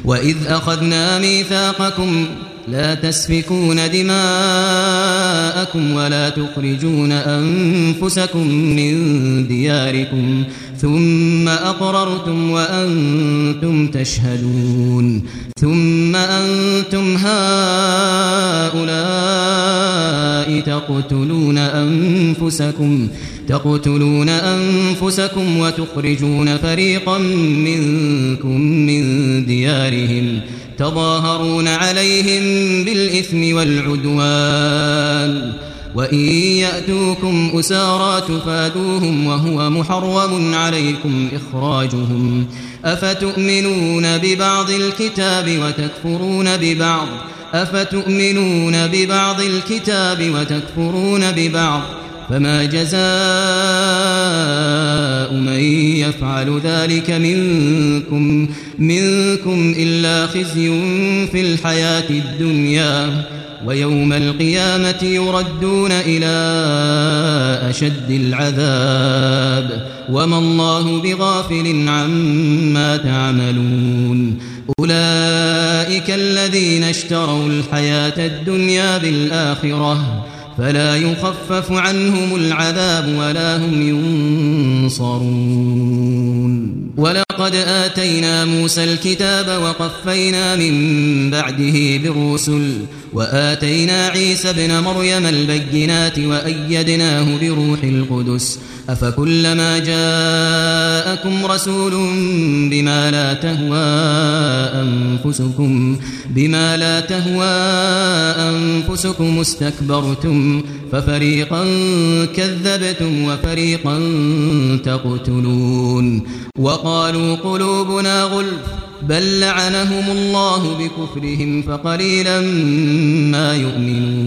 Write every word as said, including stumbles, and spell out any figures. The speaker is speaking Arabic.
وإذ أخذنا ميثاقكم لا تسفكون دماءكم ولا تخرجون أنفسكم من دياركم ثم أقررتم وأنتم تشهدون ثم أنتم هؤلاء تقتلون أنفسكم تقتلون أنفسكم وتخرجون فريقا منكم من ديارهم تظاهرون عليهم بالإثم والعدوان وإن يأتوكم أسارى تفادوهم وهو محرم عليكم إخراجهم أفتؤمنون ببعض الكتاب وتكفرون ببعض أفتؤمنون ببعض الكتاب وتكفرون ببعض فما جزاء من يفعل ذلك منكم منكم إلا خزي في الحياة الدنيا ويوم القيامة يردون إلى أشد العذاب وما الله بغافل عما تعملون أولئك الذين اشتروا الحياة الدنيا بالآخرة فلا يخفف عنهم العذاب ولا هم ينصرون ولقد آتينا موسى الكتاب وقفينا من بعده بالرسل وآتينا عيسى ابن مريم البينات وأيدناه بروح القدس أفكلما جاءكم رسول بما لا تهوى أنفسكم بما لا تهوى أنفسكم استكبرتم ففريقا كذبتم وفريقا تقتلون وقالوا قلوبنا غلف بل لعنهم الله بكفرهم فقليلا ما يؤمنون